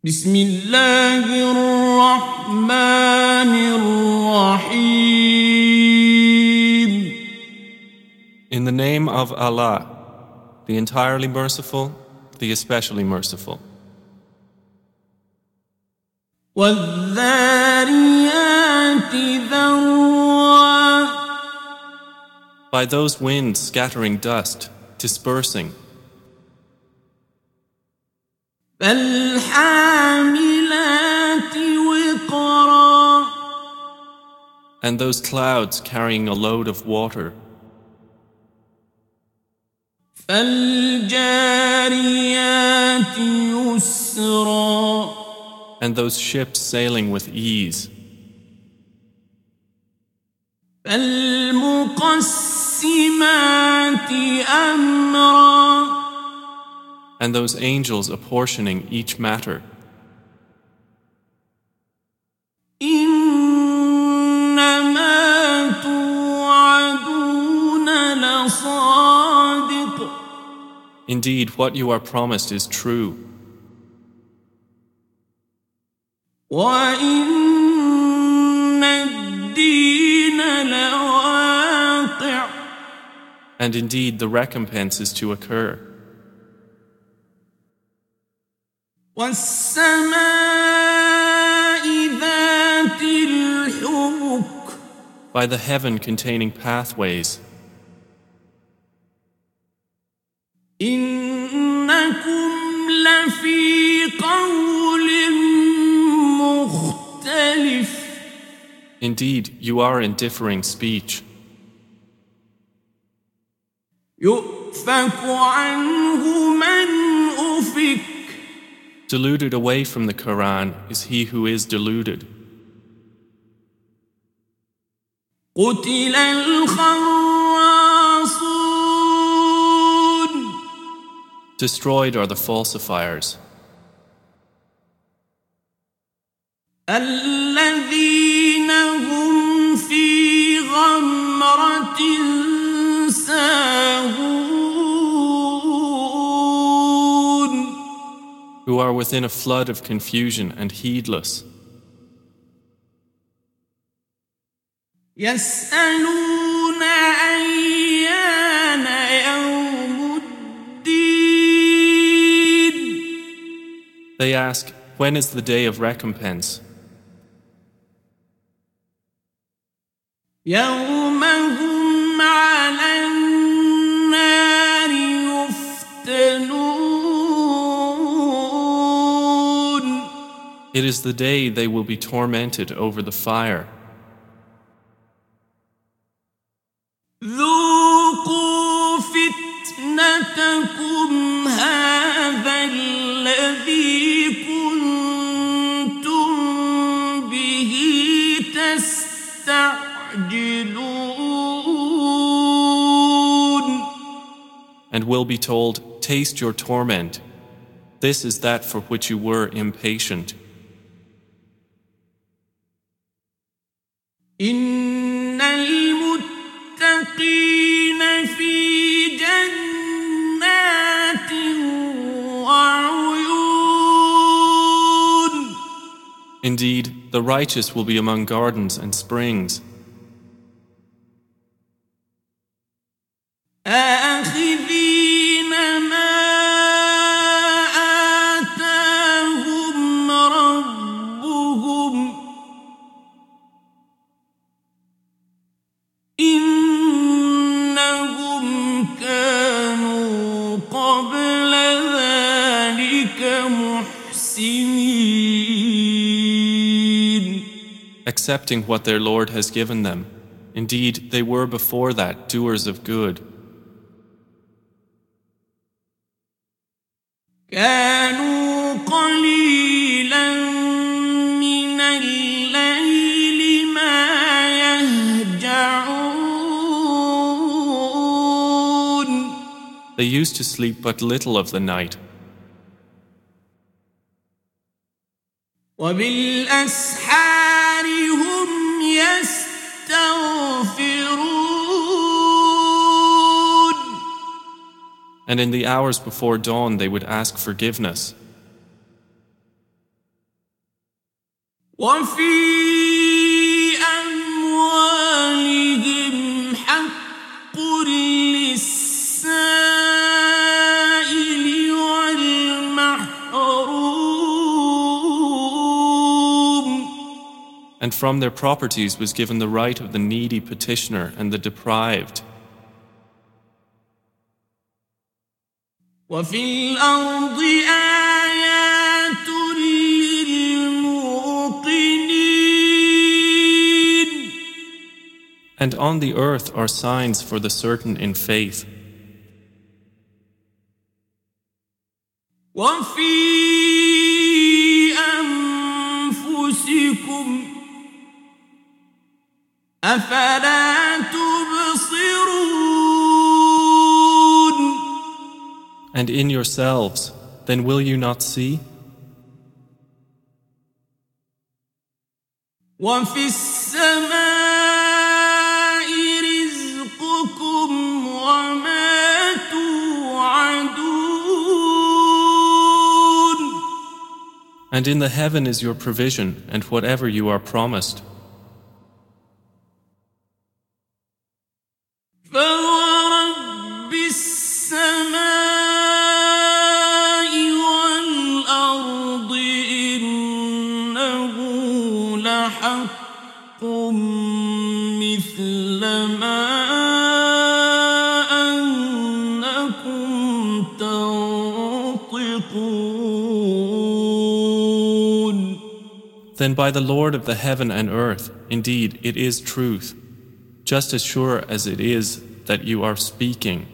بسم الله الرحمن الرحيم. In the name of Allah, the entirely merciful, the especially merciful. والذاريات ذروا. By those winds scattering dust, dispersing. فالحاملات وقرا. And those clouds carrying a load of water. فالجاريات يسرا. And those ships sailing with ease. فالمقسمات أمرا. And those angels apportioning each matter. إنما توعدون لصادق. Indeed, what you are promised is true. وإن الدين لواقع. And indeed, the recompense is to occur. والسماء ذات الحبك. By the heaven containing pathways. إنكم لفي قول مختلف. Indeed, you are in differing speech. يؤفك عنه من أفك. Deluded away from the Quran is he who is deluded. قتل الخراصون. Destroyed are the falsifiers. الذين هم في غمرة ساهون. Who are within a flood of confusion and heedless. يسألون أيان يوم الدين. They ask, when is the day of recompense? يوم هم على النار يفتنون. It is the day they will be tormented over the fire. ذوقوا فتنتكم هذا الذي كنتم به تستعجلون. And will be told, taste your torment. This is that for which you were impatient. إن المتقين في جنات وعيون. Indeed, the righteous will be among gardens and springs. آخذين ما آتاهم ربهم. إنهم كانوا قبل ذلك محسنين. Accepting what their Lord has given them. Indeed, they were before that doers of good. كانوا قليلا من الليل ما يهجعون. They used to sleep but little of the night. وبالأسحار هم يستغفرون. And in the hours before dawn they would ask forgiveness. وفي أموالهم حق للسائل والمحروم. And from their properties was given the right of the needy petitioner and the deprived. وفي الأرض آيات للموقنين. And on the earth are signs for the certain in faith. وفي أنفسكم أفلا تبصرون. And in yourselves, then will you not see? وفي السماء رزقكم وما توعدون. And in the heaven is your provision and whatever you are promised. فورب السماء والأرض إنه لحق مثل ما أنكم تنطقون. Then by the Lord of the heaven and earth, indeed it is truth, just as sure as it is that you are speaking.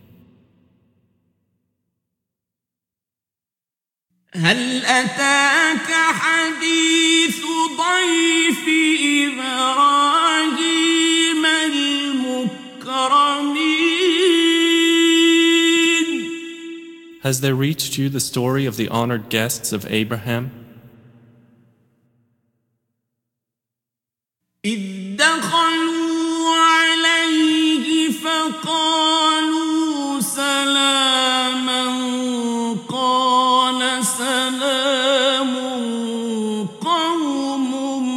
هل أتاك حديث ضيف إبراهيم المكرمين. Has there reached you the story of the honored guests of Abraham? إذ دخلوا عليه فقالوا سلاما قال سلام قوم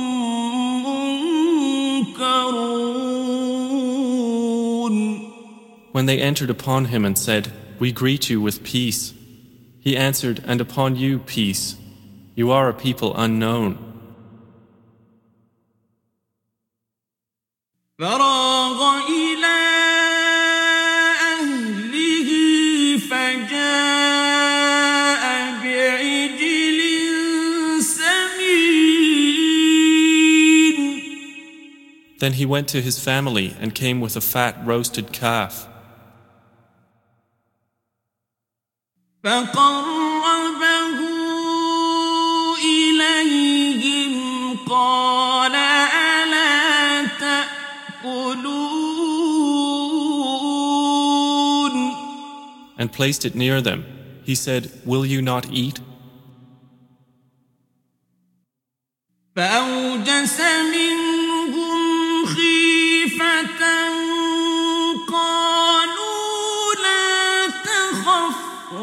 منكرون. When they entered upon him and said, "We greet you with peace," he answered, "And upon you peace. You are a people unknown." فراغ إلى أهله فجاء بعجل سمين. Then he went to his family and came with a fat roasted calf. فقربه إليهم قال ألا تأكلون. And placed it near them. He said, "Will you not eat?" فأوجس منهم خيفة قالوا لا تخف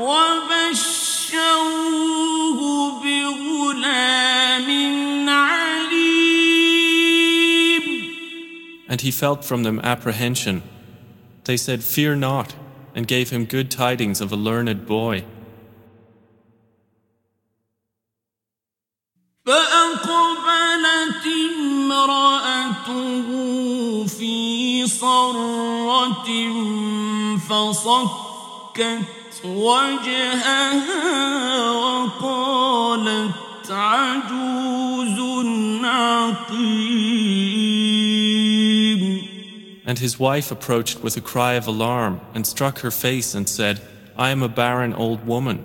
وبشروه بغلام عليم. And he felt from them apprehension. They said, "Fear not," and gave him good tidings of a learned boy. فأقبلت امرأته في صرة فصكت وجهها وقالت عجوز عقيم. And his wife approached with a cry of alarm and struck her face and said, "I am a barren old woman."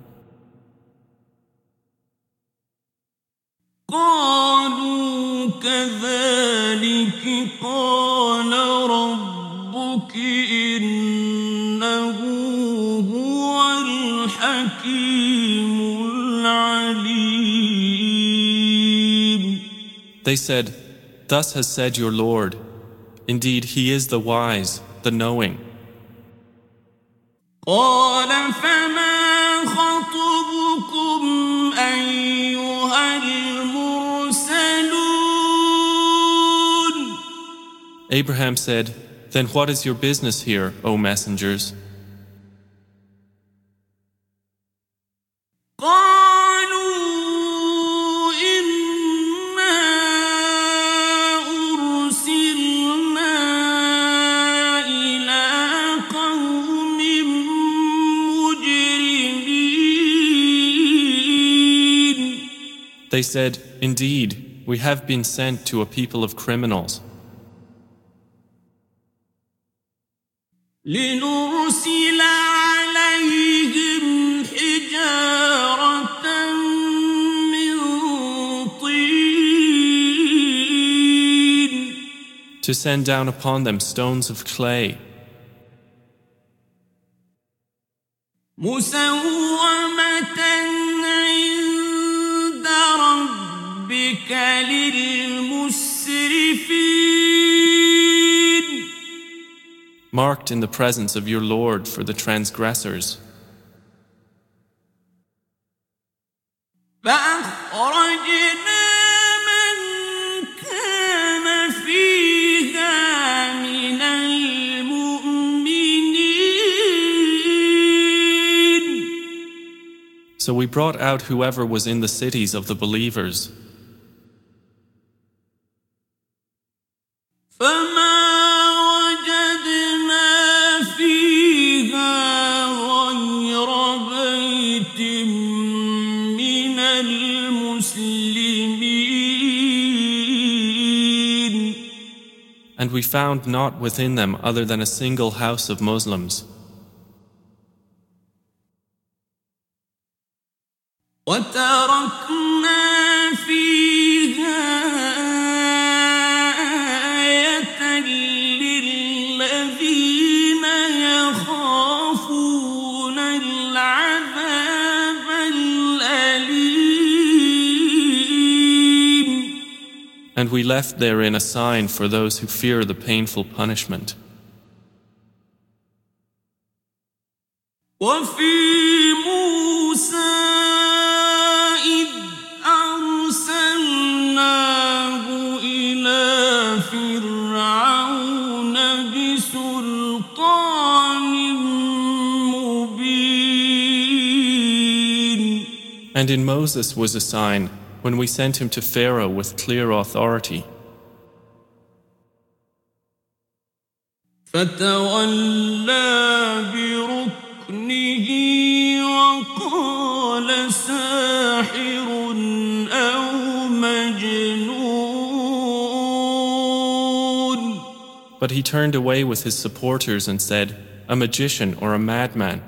قالوا كذلك قال ربك إنه هو الحكيم العليم. They said, "Thus has said your Lord. Indeed, he is the wise, the knowing." قال فما خطبكم أيها المرسلون. Abraham said, "Then what is your business here, O messengers?" قالوا إنا أرسلنا إلى قوم مجرمين. They said, "Indeed, we have been sent to a people of criminals. لنرسل عليهم حجارة من طين." To send down upon them stones of clay, مسومة عند ربك للمسرفين. marked in the presence of your Lord for the transgressors. فأخرجنا من كان فيها من المؤمنين. So we brought out whoever was in the cities of the believers. فما وجدنا فيها غير بيت من المسلمين. And we found not within them other than a single house of Muslims. وتركنا فيها آية للذين يخافون العذاب الأليم. And we left therein a sign for those who fear the painful punishment. وفي موسى إذ أرسلناه إلى فرعون بسلطان مبين. And in Moses was a sign when we sent him to Pharaoh with clear authority. فتولى بركنه وقال ساحر أو مجنون. But he turned away with his supporters and said, "A magician or a madman."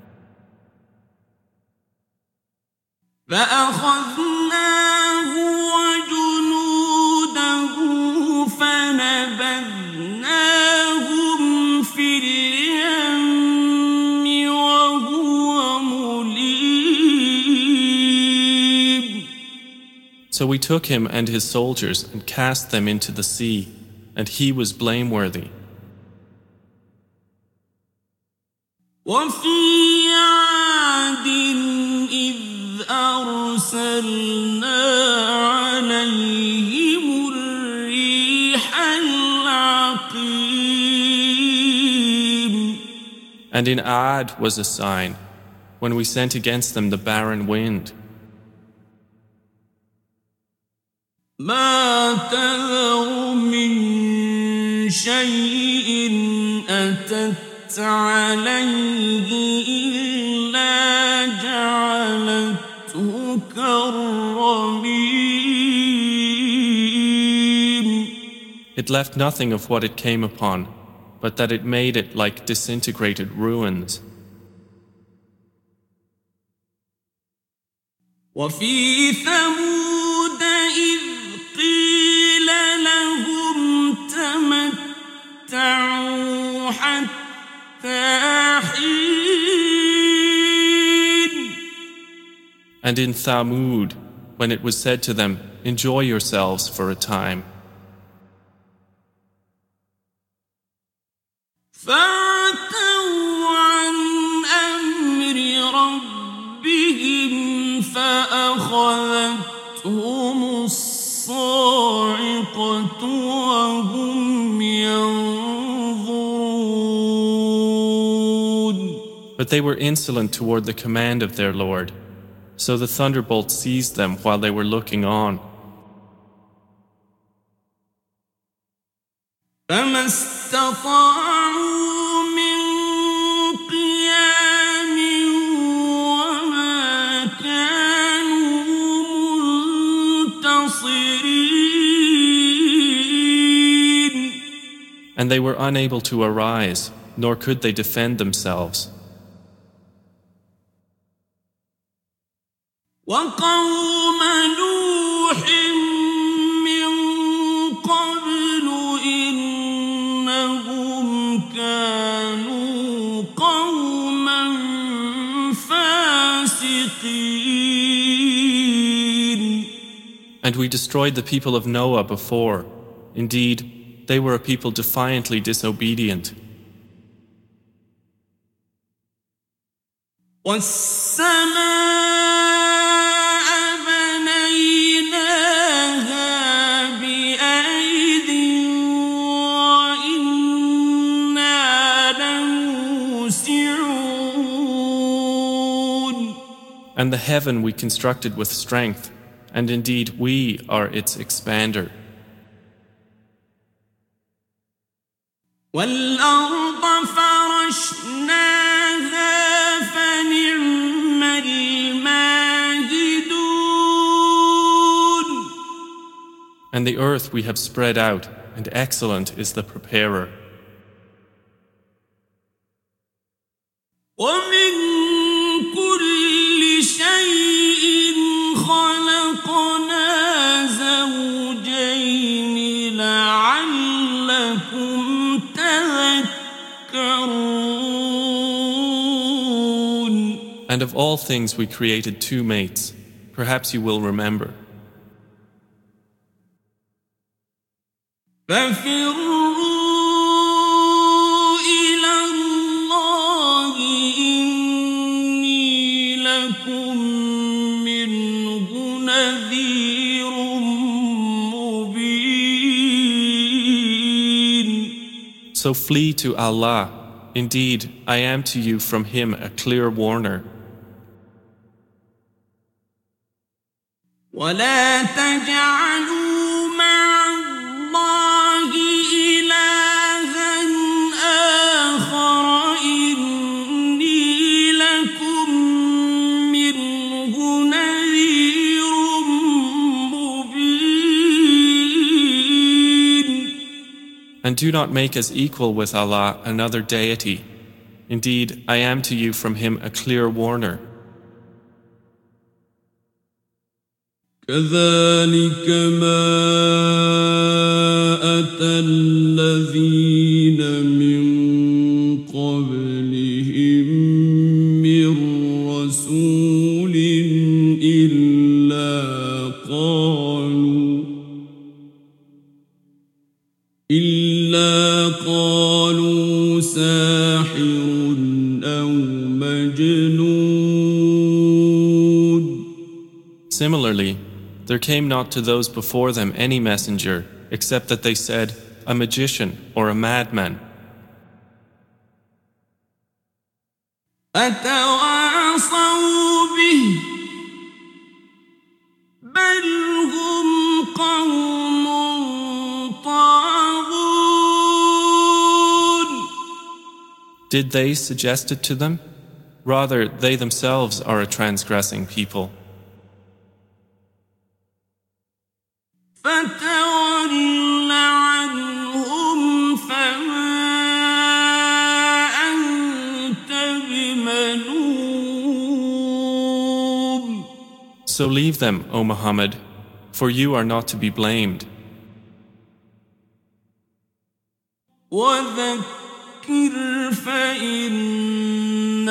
فأخذناه وجنوده فنبذناهم في اليم وهو مليم. So we took him and his soldiers and cast them into the sea, and he was blameworthy. وفي عاد إذ أرسلنا عليهم الريح العقيم. And in Aad was a sign, when we sent against them the barren wind. ما تذر من شيء أتت عليه إلا جعلته كالرميم. It left nothing of what it came upon, but that it made it like disintegrated ruins. وفي ثمود إذ قيل لهم تمتعوا حتى حين. And in Thamud, when it was said to them, "Enjoy yourselves for a time," فعتوا عن أمر ربهم فأخذتهم الصاعقة وهم ينظرون. But they were insolent toward the command of their Lord. So the thunderbolt seized them while they were looking on. فما استطاعوا من قيام وما كانوا منتصرين. And they were unable to arise, nor could they defend themselves. وقوم نوح من قبل إنهم كانوا قوما فاسقين. And we destroyed the people of Noah before. Indeed, they were a people defiantly disobedient. والسماء بنيناها بأيد وإنا لموسعون. And the heaven we constructed with strength, and indeed we are its expander. والأرض فرشناها فنعم الماهدون. And the earth we have spread out, and excellent is the preparer. ومن كل شيء خلقنا زوجين لعلكم تذكرون. And of all things we created two mates. Perhaps you will remember. ففروا إلى الله إني لكم منه نذير مبين. So flee to Allah. Indeed, I am to you from Him a clear warner. ولا تجعلوا مع الله إلها آخر إني لكم منه نذير مبين. And do not make as equal with Allah another deity. Indeed, I am to you from Him a clear warner. كذلك ما أتى الذين من قبلهم من رسول إلا قالوا ساحر أو مجنون. Similarly, there came not to those before them any messenger except that they said, a magician or a madman. أتواصوا به بل هم قوم طاغون. Did they suggest it to them? Rather, they themselves are a transgressing people. فتول عنهم فما أنت بملوم. So leave them, O Muhammad, for you are not to be blamed. وذكر فإن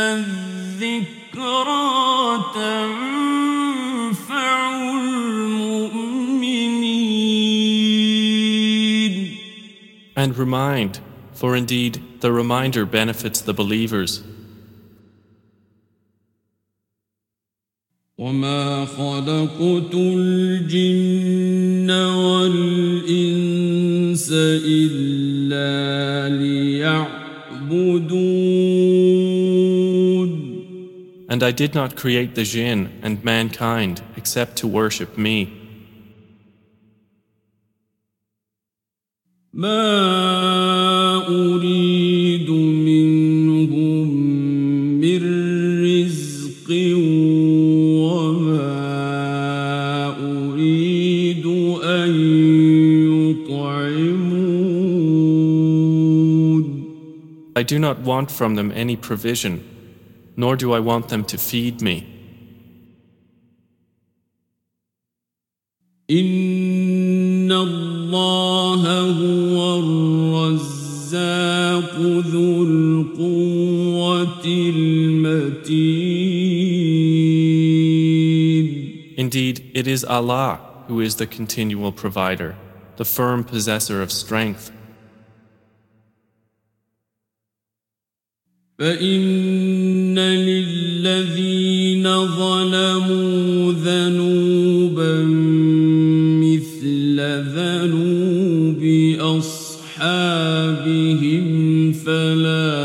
الذكرى تنفع المؤمنين. And remind, for indeed the reminder benefits the believers. وما خلقت الجن والإنس إلا ليعبدون. And I did not create the jinn and mankind except to worship me. ما أريد منهم من رزق وما أريد أن يطعمون. I do not want from them any provision, nor do I want them to feed me. إن الله هو الرزاق ذو القوة المتين. Indeed, it is Allah who is the continual provider, the firm possessor of strength. فإن للذين ظلموا ذنوبا مثل ذنوب أصحابهم فلا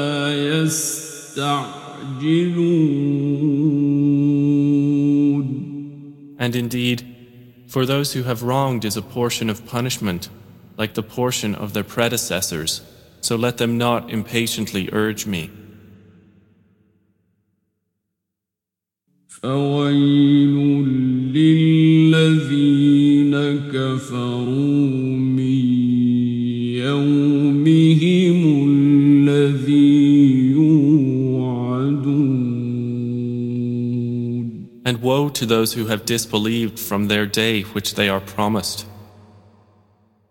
يستعجلون. And indeed, for those who have wronged is a portion of punishment, like the portion of their predecessors, so let them not impatiently urge me. فويل للذين كفروا من يومهم الذي يوعدون. And woe to those who have disbelieved from their day which they are promised.